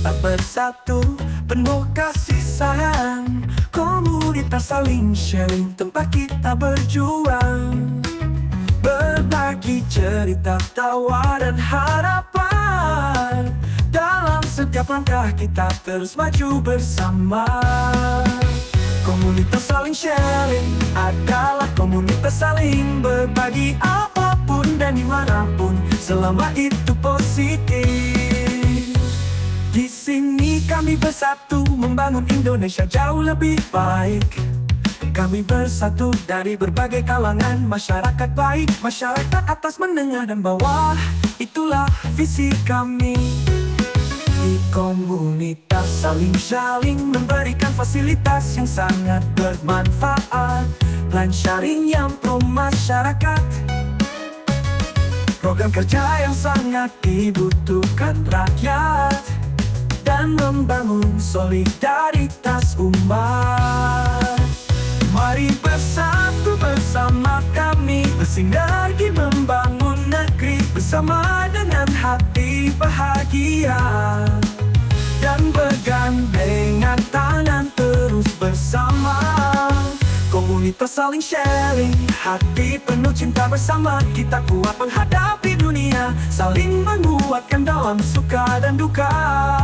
tetap bersatu, penuh kasih sayang. Komunitas saling sharing, tempat kita berjuang, berbagi cerita, tawa dan harapan. Dalam setiap langkah kita terus maju bersama. Komunitas saling sharing adalah komunitas saling berbagi, apapun dan dimanapun, selama itu positif. Di sini kami bersatu membangun Indonesia jauh lebih baik. Kami bersatu dari berbagai kalangan, masyarakat baik, masyarakat atas, menengah dan bawah. Itulah visi kami. Di komunitas saling memberikan fasilitas yang sangat bermanfaat, plan sharing yang pro masyarakat, program kerja yang sangat dibutuhkan rakyat, dan membangun solidaritas umat. Mari bersatu bersama kami, bersinergi membangun negeri bersama dengan hati bahagia, dan bergandengan tangan terus bersama. Komunitas saling sharing, hati penuh cinta bersama. Kita kuat menghadapi dunia, saling menguatkan dalam suka dan duka.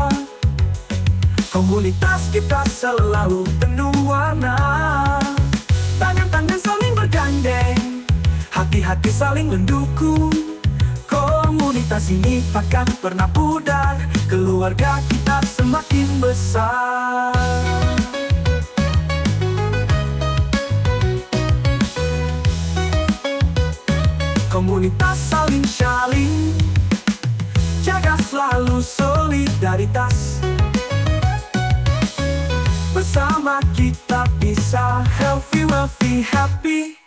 Komunitas kita selalu penuh warna, tangan-tangan saling bergandeng, hati-hati saling mendukung. Komunitas ini takkan pernah pudar, keluarga kita semakin besar. Komunitas saling sharing, jaga selalu solidaritas. Bersama kita bisa healthy, wealthy, happy.